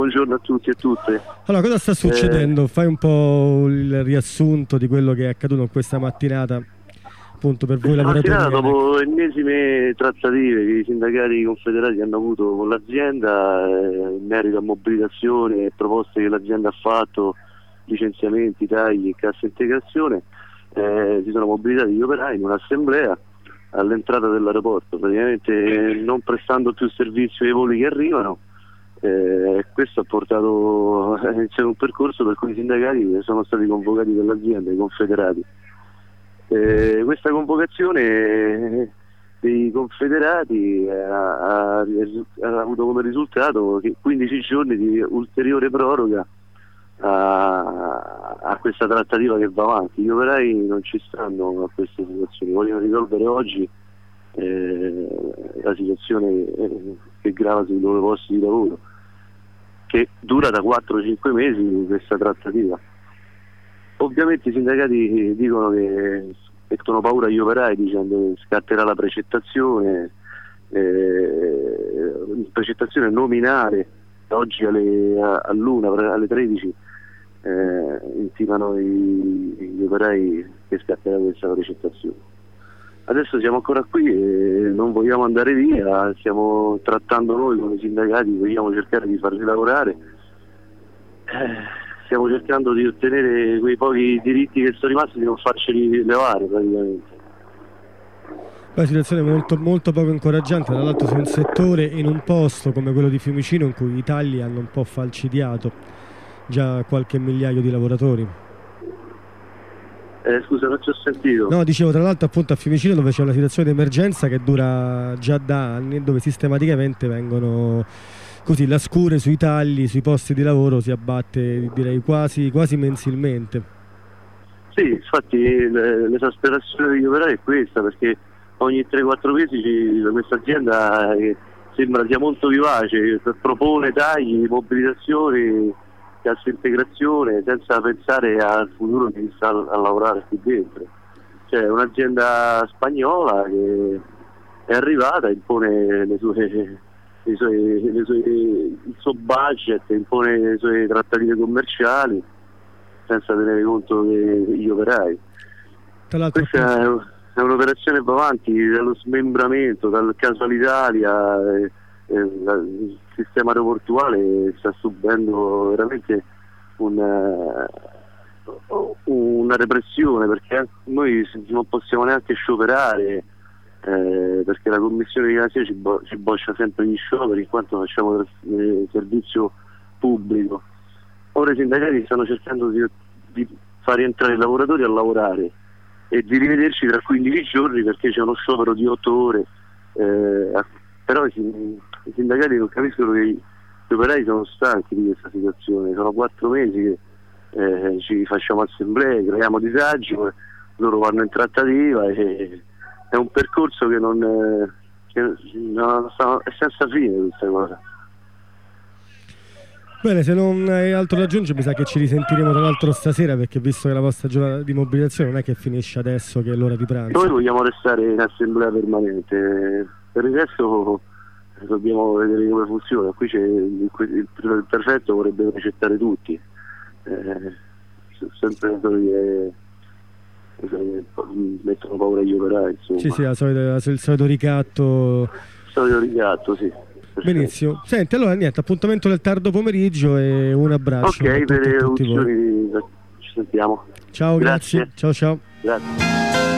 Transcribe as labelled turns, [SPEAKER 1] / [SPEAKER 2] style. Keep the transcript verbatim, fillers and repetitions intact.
[SPEAKER 1] Buongiorno a tutti e a tutte.
[SPEAKER 2] Allora, cosa sta succedendo? Eh... Fai un po' il riassunto di quello che è accaduto in questa mattinata, appunto, per voi lavoratori.
[SPEAKER 1] Questa mattinata, dopo ennesime trattative che i sindacati confederati hanno avuto con l'azienda eh, in merito a mobilitazione e proposte che l'azienda ha fatto, licenziamenti, tagli e cassa integrazione, eh, si sono mobilitati gli operai in un'assemblea all'entrata dell'aeroporto, praticamente eh, non prestando più servizio ai voli che arrivano. Eh, questo ha portato a iniziare un percorso per cui i sindacati sono stati convocati dall'azienda, i confederati. Eh, questa convocazione dei confederati ha, ha, ha avuto come risultato che quindici giorni di ulteriore proroga a, a questa trattativa che va avanti. Gli operai non ci stanno a queste situazioni, vogliono risolvere oggi eh, la situazione che grava sui loro posti di lavoro, che dura da quattro cinque mesi questa trattativa. Ovviamente i sindacati dicono che mettono paura agli operai dicendo che scatterà la precettazione, eh, precettazione nominale. Oggi alle, all'una, alle tredici eh, intimano i, gli operai che scatterà questa precettazione. Adesso siamo ancora qui e non vogliamo andare via, stiamo trattando noi come sindacati, vogliamo cercare di farli lavorare, eh, stiamo cercando di ottenere quei pochi diritti che sono rimasti, di non farceli levare praticamente.
[SPEAKER 2] Una situazione molto, molto poco incoraggiante, tra l'altro su un settore in un posto come quello di Fiumicino in cui i tagli hanno un po' falcidiato già qualche migliaio di lavoratori.
[SPEAKER 1] Eh, scusa, non ci ho sentito.
[SPEAKER 2] No, dicevo, tra l'altro appunto a Fiumicino, dove c'è una situazione di emergenza che dura già da anni, dove sistematicamente vengono così, la scure sui tagli, sui posti di lavoro si abbatte, direi quasi, quasi mensilmente.
[SPEAKER 1] Sì, infatti l'esasperazione degli operai è questa, perché ogni tre quattro mesi questa azienda eh, sembra sia molto vivace, propone tagli, mobilitazioni, cassa integrazione, senza pensare al futuro di chi sta a lavorare qui dentro. C'è un'azienda spagnola che è arrivata, impone le sue, le sue, le sue, il suo budget, impone le sue trattative commerciali senza tenere conto degli operai. Questa è, è un'operazione che va avanti dallo smembramento, dal caso Alitalia. Eh, eh, il sistema aeroportuale sta subendo veramente una, una repressione, perché noi non possiamo neanche scioperare, eh, perché la commissione di garanzia ci, bo- ci boccia sempre gli scioperi in quanto facciamo eh, servizio pubblico. Ora i sindacati stanno cercando di, di far rientrare i lavoratori a lavorare e di rivederci tra quindici giorni, perché c'è uno sciopero di otto ore, eh, però i, i sindacati non capiscono che gli operai sono stanchi di questa situazione. Sono quattro mesi che eh, ci facciamo assemblee, creiamo disagi, loro vanno in trattativa e è un percorso che non, eh, che non è senza fine questa cosa.
[SPEAKER 2] Bene, se non hai altro da aggiungere mi sa che ci risentiremo tra l'altro stasera, perché visto che la vostra giornata di mobilitazione non è che finisce adesso che è l'ora di pranzo.
[SPEAKER 1] Noi vogliamo restare in assemblea permanente, per il resto dobbiamo vedere come funziona. Qui c'è il, il, il prefetto vorrebbe accettare tutti, eh, sempre che eh, mettono paura agli operai, insomma.
[SPEAKER 2] Sì, sì, la solita, il solito ricatto.
[SPEAKER 1] Il solito ricatto, sì.
[SPEAKER 2] Benissimo. Senti, allora niente, appuntamento del tardo pomeriggio e un abbraccio.
[SPEAKER 1] Ok, per le evoluzioni ci sentiamo.
[SPEAKER 2] Ciao, grazie. grazie. Ciao ciao.
[SPEAKER 1] Grazie.